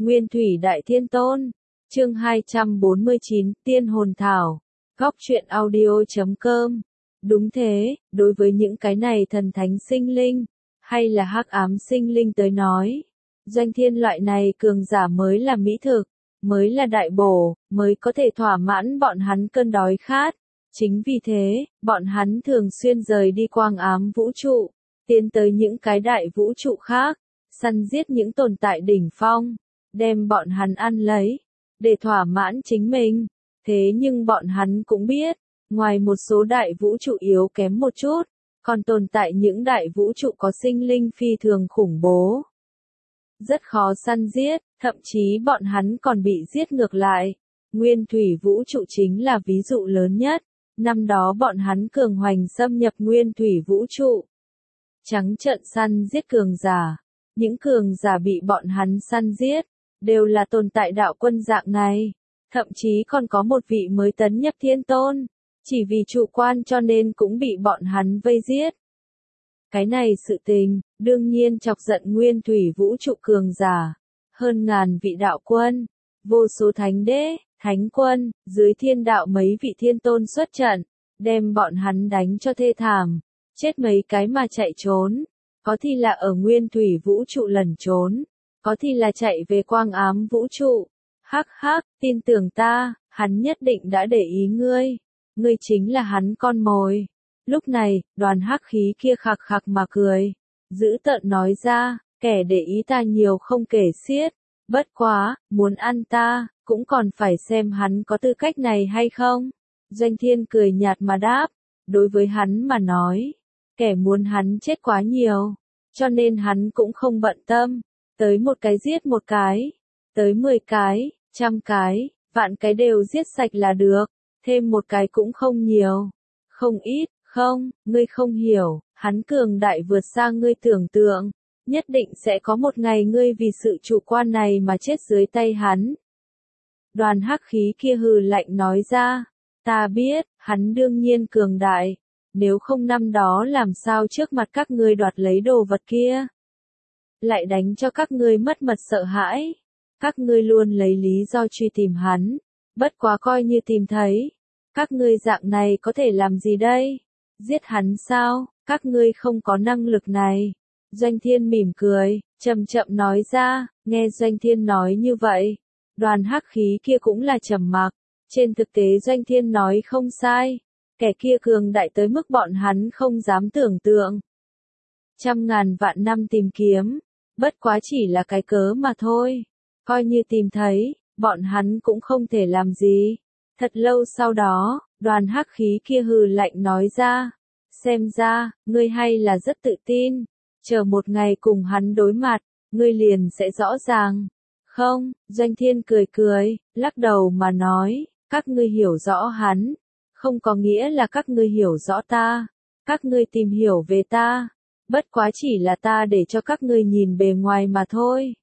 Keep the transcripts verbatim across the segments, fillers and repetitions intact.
Nguyên Thủy Đại Thiên Tôn. Chương hai trăm bốn mươi chín, Tiên Hồn Thảo. Góc truyện audio chấm com. Đúng thế, đối với những cái này thần thánh sinh linh, hay là hắc ám sinh linh tới nói, doanh thiên loại này cường giả mới là mỹ thực, mới là đại bổ, mới có thể thỏa mãn bọn hắn cơn đói khát. Chính vì thế, bọn hắn thường xuyên rời đi quang ám vũ trụ, tiến tới những cái đại vũ trụ khác, săn giết những tồn tại đỉnh phong, đem bọn hắn ăn lấy, để thỏa mãn chính mình. Thế nhưng bọn hắn cũng biết, ngoài một số đại vũ trụ yếu kém một chút, còn tồn tại những đại vũ trụ có sinh linh phi thường khủng bố. Rất khó săn giết, thậm chí bọn hắn còn bị giết ngược lại. Nguyên Thủy vũ trụ chính là ví dụ lớn nhất. Năm đó bọn hắn cường hoành xâm nhập Nguyên Thủy vũ trụ, trắng trợn săn giết cường giả. Những cường giả bị bọn hắn săn giết, đều là tồn tại đạo quân dạng này. Thậm chí còn có một vị mới tấn nhập thiên tôn, chỉ vì chủ quan cho nên cũng bị bọn hắn vây giết. Cái này sự tình, đương nhiên chọc giận Nguyên Thủy vũ trụ cường giả. Hơn ngàn vị đạo quân, vô số thánh đế, thánh quân, dưới thiên đạo mấy vị thiên tôn xuất trận, đem bọn hắn đánh cho thê thảm, chết mấy cái mà chạy trốn. Có thì là ở Nguyên Thủy vũ trụ lẩn trốn, có thì là chạy về quang ám vũ trụ. Hắc hắc, tin tưởng ta, hắn nhất định đã để ý ngươi. Ngươi chính là hắn con mồi. Lúc này, đoàn hắc khí kia khạc khạc mà cười. Dữ tợn nói ra, kẻ để ý ta nhiều không kể xiết. Bất quá, muốn ăn ta, cũng còn phải xem hắn có tư cách này hay không. Doanh Thiên cười nhạt mà đáp. Đối với hắn mà nói, kẻ muốn hắn chết quá nhiều. Cho nên hắn cũng không bận tâm. Tới một cái giết một cái. Tới mười cái, trăm cái, vạn cái đều giết sạch là được. Thêm một cái cũng không nhiều. Không ít, không, ngươi không hiểu. Hắn cường đại vượt xa ngươi tưởng tượng. Nhất định sẽ có một ngày ngươi vì sự chủ quan này mà chết dưới tay hắn. Đoàn hắc khí kia hừ lạnh nói ra. Ta biết, hắn đương nhiên cường đại. Nếu không năm đó làm sao trước mặt các ngươi đoạt lấy đồ vật kia. Lại đánh cho các ngươi mất mật sợ hãi. Các ngươi luôn lấy lý do truy tìm hắn. Bất quá coi như tìm thấy. Các ngươi dạng này có thể làm gì đây? Giết hắn sao? Các ngươi không có năng lực này. Doanh Thiên mỉm cười, chậm chậm nói ra. Nghe Doanh Thiên nói như vậy, đoàn hắc khí kia cũng là trầm mặc. Trên thực tế Doanh Thiên nói không sai. Kẻ kia cường đại tới mức bọn hắn không dám tưởng tượng. Trăm ngàn vạn năm tìm kiếm, bất quá chỉ là cái cớ mà thôi. Coi như tìm thấy, bọn hắn cũng không thể làm gì. Thật lâu sau đó, đoàn hắc khí kia hừ lạnh nói ra. Xem ra, ngươi hay là rất tự tin. Chờ một ngày cùng hắn đối mặt, ngươi liền sẽ rõ ràng. Không, Doanh Thiên cười cười, lắc đầu mà nói. Các ngươi hiểu rõ hắn. Không có nghĩa là các ngươi hiểu rõ ta. Các ngươi tìm hiểu về ta. Bất quá chỉ là ta để cho các ngươi nhìn bề ngoài mà thôi.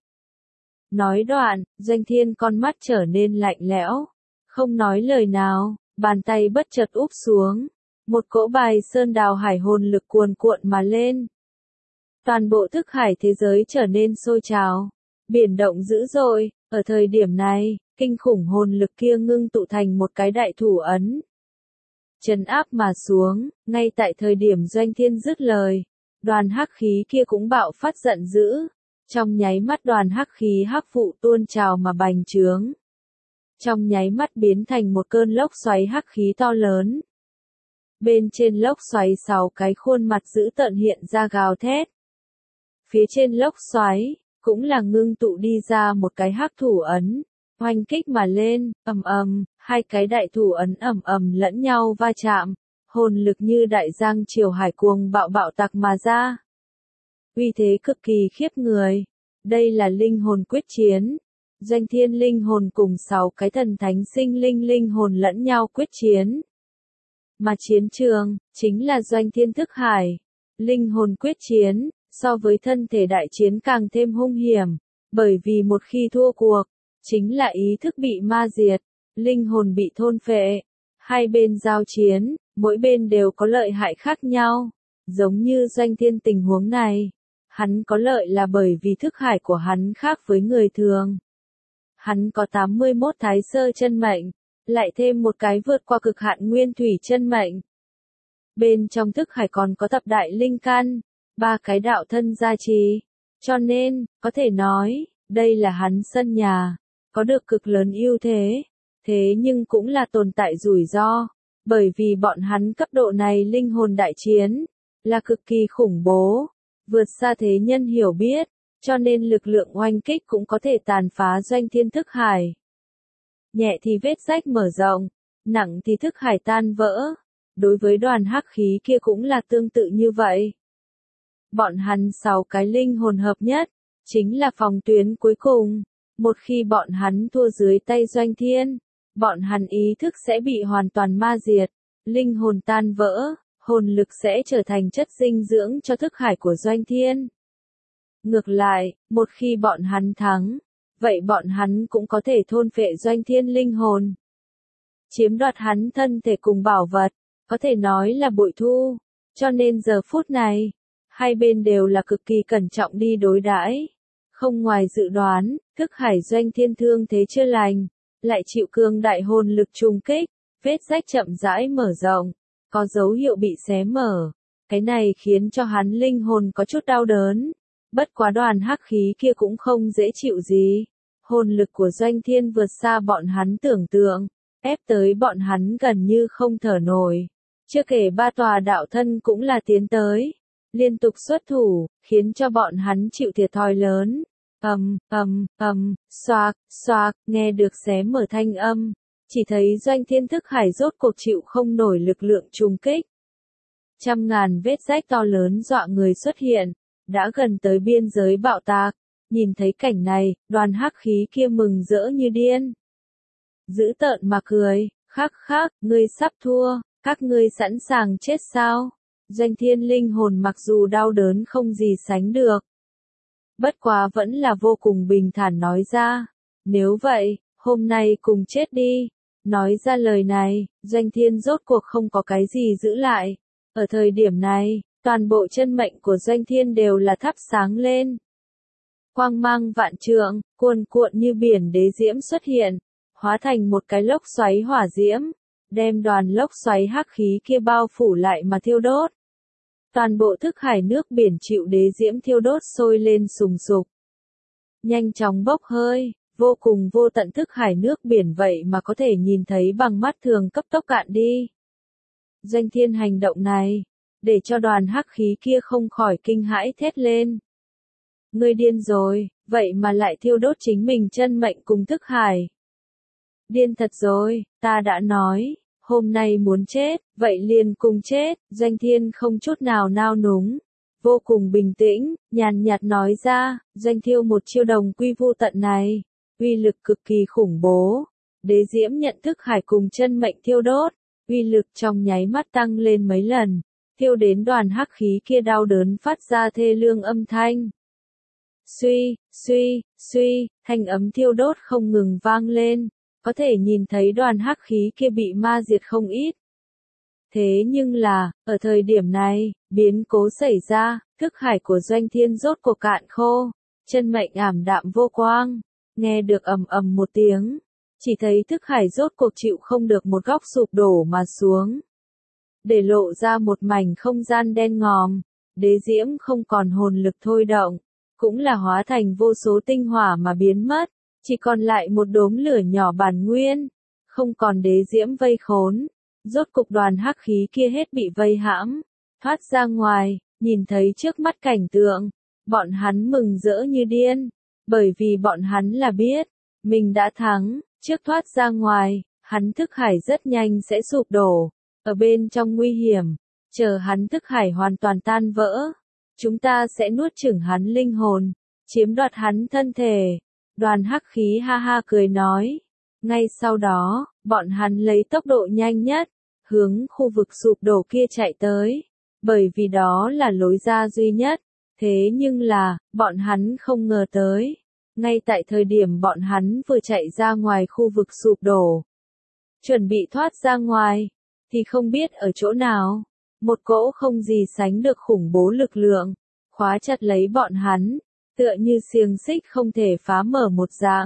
Nói đoạn, Doanh Thiên con mắt trở nên lạnh lẽo. Không nói lời nào, bàn tay bất chợt úp xuống. Một cỗ bài sơn đào hải hồn lực cuồn cuộn mà lên. Toàn bộ thức hải thế giới trở nên sôi trào. Biển động dữ dội, ở thời điểm này, kinh khủng hồn lực kia ngưng tụ thành một cái đại thủ ấn. Trấn áp mà xuống, ngay tại thời điểm Doanh Thiên dứt lời. Đoàn hắc khí kia cũng bạo phát giận dữ. Trong nháy mắt đoàn hắc khí hắc vụ tuôn trào mà bành trướng. Trong nháy mắt biến thành một cơn lốc xoáy hắc khí to lớn. Bên trên lốc xoáy sáu cái khuôn mặt dữ tợn hiện ra gào thét. Phía trên lốc xoáy, cũng là ngưng tụ đi ra một cái hắc thủ ấn. Oanh kích mà lên, ầm ầm, hai cái đại thủ ấn ầm ầm lẫn nhau va chạm. Hồn lực như đại giang triều hải cuồng bạo bạo tạc mà ra. Uy thế cực kỳ khiếp người. Đây là linh hồn quyết chiến. Doanh Thiên linh hồn cùng sáu cái thần thánh sinh linh linh hồn lẫn nhau quyết chiến. Mà chiến trường, chính là Doanh Thiên thức hải. Linh hồn quyết chiến, so với thân thể đại chiến càng thêm hung hiểm. Bởi vì một khi thua cuộc, chính là ý thức bị ma diệt, linh hồn bị thôn phệ. Hai bên giao chiến, mỗi bên đều có lợi hại khác nhau. Giống như Doanh Thiên tình huống này. Hắn có lợi là bởi vì thức hải của hắn khác với người thường. Hắn có tám mươi mốt thái sơ chân mệnh, lại thêm một cái vượt qua cực hạn nguyên thủy chân mệnh. Bên trong thức hải còn có thập đại linh căn, ba cái đạo thân gia trì. Cho nên, có thể nói, đây là hắn sân nhà, có được cực lớn ưu thế. Thế nhưng cũng là tồn tại rủi ro, bởi vì bọn hắn cấp độ này linh hồn đại chiến, là cực kỳ khủng bố, vượt xa thế nhân hiểu biết, cho nên lực lượng oanh kích cũng có thể tàn phá doanh thiên thức hải. Nhẹ thì vết rách mở rộng, nặng thì thức hải tan vỡ. Đối với đoàn hắc khí kia cũng là tương tự như vậy. Bọn hắn sáu cái linh hồn hợp nhất, chính là phòng tuyến cuối cùng. Một khi bọn hắn thua dưới tay doanh thiên, bọn hắn ý thức sẽ bị hoàn toàn ma diệt, linh hồn tan vỡ, hồn lực sẽ trở thành chất dinh dưỡng cho thức hải của doanh thiên. Ngược lại, một khi bọn hắn thắng, vậy bọn hắn cũng có thể thôn phệ doanh thiên linh hồn, chiếm đoạt hắn thân thể cùng bảo vật, có thể nói là bội thu. Cho nên giờ phút này, hai bên đều là cực kỳ cẩn trọng đi đối đãi. Không ngoài dự đoán, thức hải doanh thiên thương thế chưa lành, lại chịu cường đại hồn lực trùng kích, vết rách chậm rãi mở rộng, có dấu hiệu bị xé mở. Cái này khiến cho hắn linh hồn có chút đau đớn. Bất quá đoàn hắc khí kia cũng không dễ chịu gì. Hồn lực của doanh thiên vượt xa bọn hắn tưởng tượng, ép tới bọn hắn gần như không thở nổi. Chưa kể ba tòa đạo thân cũng là tiến tới, liên tục xuất thủ, khiến cho bọn hắn chịu thiệt thòi lớn. Ầm, ầm, ầm, xoạc, xoạc, nghe được xé mở thanh âm, chỉ thấy doanh thiên thức hải rốt cuộc chịu không nổi lực lượng trùng kích. Trăm ngàn vết rách to lớn dọa người xuất hiện, đã gần tới biên giới bạo tạc. Nhìn thấy cảnh này, đoàn hắc khí kia mừng rỡ như điên. Dữ tợn mà cười, khắc khắc, ngươi sắp thua, các ngươi sẵn sàng chết sao? Doanh thiên linh hồn mặc dù đau đớn không gì sánh được. Bất quá vẫn là vô cùng bình thản nói ra. Nếu vậy, hôm nay cùng chết đi. Nói ra lời này, doanh thiên rốt cuộc không có cái gì giữ lại. Ở thời điểm này, toàn bộ chân mệnh của doanh thiên đều là thắp sáng lên. Quang mang vạn trượng, cuồn cuộn như biển đế diễm xuất hiện, hóa thành một cái lốc xoáy hỏa diễm, đem đoàn lốc xoáy hắc khí kia bao phủ lại mà thiêu đốt. Toàn bộ thức hải nước biển chịu đế diễm thiêu đốt sôi lên sùng sục. Nhanh chóng bốc hơi, vô cùng vô tận thức hải nước biển vậy mà có thể nhìn thấy bằng mắt thường cấp tốc cạn đi. Doanh thiên hành động này, để cho đoàn hắc khí kia không khỏi kinh hãi thét lên. Ngươi điên rồi, vậy mà lại thiêu đốt chính mình chân mệnh cùng thức hải. Điên thật rồi, ta đã nói, hôm nay muốn chết, vậy liền cùng chết. Doanh thiên không chút nào nao núng, vô cùng bình tĩnh, nhàn nhạt nói ra, doanh thiêu một chiêu đồng quy vu tận này, uy lực cực kỳ khủng bố. Đế diễm nhận thức hải cùng chân mệnh thiêu đốt, uy lực trong nháy mắt tăng lên mấy lần, thiêu đến đoàn hắc khí kia đau đớn phát ra thê lương âm thanh. Suy, suy, suy, thanh ấm thiêu đốt không ngừng vang lên, có thể nhìn thấy đoàn hắc khí kia bị ma diệt không ít. Thế nhưng là, ở thời điểm này, biến cố xảy ra, thức hải của doanh thiên rốt cuộc cạn khô, chân mệnh ảm đạm vô quang, nghe được ầm ầm một tiếng, chỉ thấy thức hải rốt cuộc chịu không được một góc sụp đổ mà xuống. Để lộ ra một mảnh không gian đen ngòm, đế diễm không còn hồn lực thôi động, cũng là hóa thành vô số tinh hỏa mà biến mất, chỉ còn lại một đốm lửa nhỏ bản nguyên, không còn đế diễm vây khốn. Rốt cục đoàn hắc khí kia hết bị vây hãm, thoát ra ngoài, nhìn thấy trước mắt cảnh tượng, bọn hắn mừng rỡ như điên, bởi vì bọn hắn là biết, mình đã thắng, trước thoát ra ngoài, hắn thức hải rất nhanh sẽ sụp đổ, ở bên trong nguy hiểm, chờ hắn thức hải hoàn toàn tan vỡ, chúng ta sẽ nuốt chửng hắn linh hồn, chiếm đoạt hắn thân thể. Đoàn hắc khí ha ha cười nói. Ngay sau đó, bọn hắn lấy tốc độ nhanh nhất, hướng khu vực sụp đổ kia chạy tới, bởi vì đó là lối ra duy nhất. Thế nhưng là, bọn hắn không ngờ tới, ngay tại thời điểm bọn hắn vừa chạy ra ngoài khu vực sụp đổ, chuẩn bị thoát ra ngoài, thì không biết ở chỗ nào, một cỗ không gì sánh được khủng bố lực lượng, khóa chặt lấy bọn hắn, tựa như xiềng xích không thể phá mở một dạng,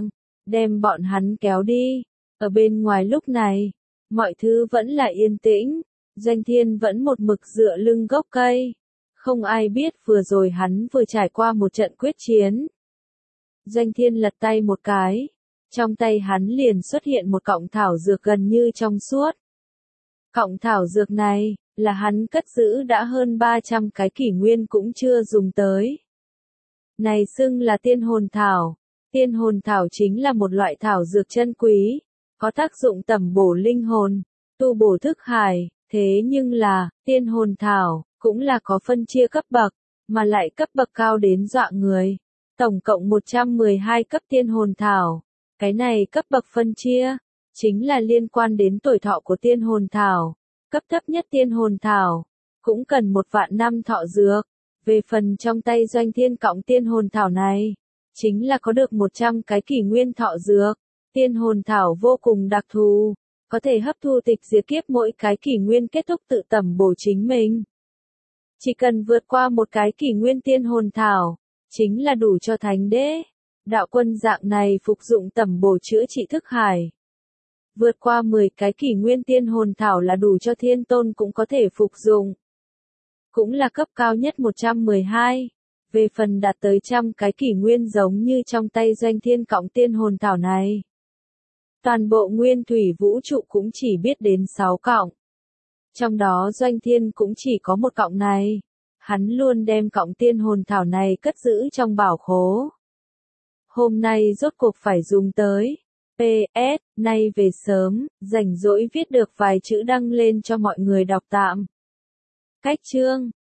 đem bọn hắn kéo đi. Ở bên ngoài lúc này, mọi thứ vẫn là yên tĩnh, Doanh Thiên vẫn một mực dựa lưng gốc cây. Không ai biết vừa rồi hắn vừa trải qua một trận quyết chiến. Doanh Thiên lật tay một cái, trong tay hắn liền xuất hiện một cọng thảo dược gần như trong suốt. Cọng thảo dược này, là hắn cất giữ đã hơn ba trăm cái kỷ nguyên cũng chưa dùng tới. Này xưng là tiên hồn thảo. Tiên hồn thảo chính là một loại thảo dược chân quý, có tác dụng tẩm bổ linh hồn, tu bổ thức hải, thế nhưng là, tiên hồn thảo, cũng là có phân chia cấp bậc, mà lại cấp bậc cao đến dọa người. Tổng cộng một trăm mười hai cấp tiên hồn thảo. Cái này cấp bậc phân chia, chính là liên quan đến tuổi thọ của tiên hồn thảo. Cấp thấp nhất tiên hồn thảo, cũng cần một vạn năm thọ dược. Về phần trong tay Doanh Thiên cọng tiên hồn thảo này, chính là có được một trăm cái kỷ nguyên thọ dược. Tiên hồn thảo vô cùng đặc thù, có thể hấp thu tịch diệt kiếp mỗi cái kỷ nguyên kết thúc tự tẩm bổ chính mình. Chỉ cần vượt qua một cái kỷ nguyên tiên hồn thảo, chính là đủ cho thánh đế, đạo quân dạng này phục dụng tẩm bổ chữa trị thức hải. Vượt qua mười cái kỷ nguyên tiên hồn thảo là đủ cho thiên tôn cũng có thể phục dụng. Cũng là cấp cao nhất một trăm mười hai. Về phần đạt tới trăm cái kỷ nguyên giống như trong tay Doanh Thiên cọng tiên hồn thảo này. Toàn bộ nguyên thủy vũ trụ cũng chỉ biết đến sáu cọng. Trong đó Doanh Thiên cũng chỉ có một cọng này. Hắn luôn đem cọng tiên hồn thảo này cất giữ trong bảo khố. Hôm nay rốt cuộc phải dùng tới. pê ét, nay về sớm, rảnh rỗi viết được vài chữ đăng lên cho mọi người đọc tạm. Cách chương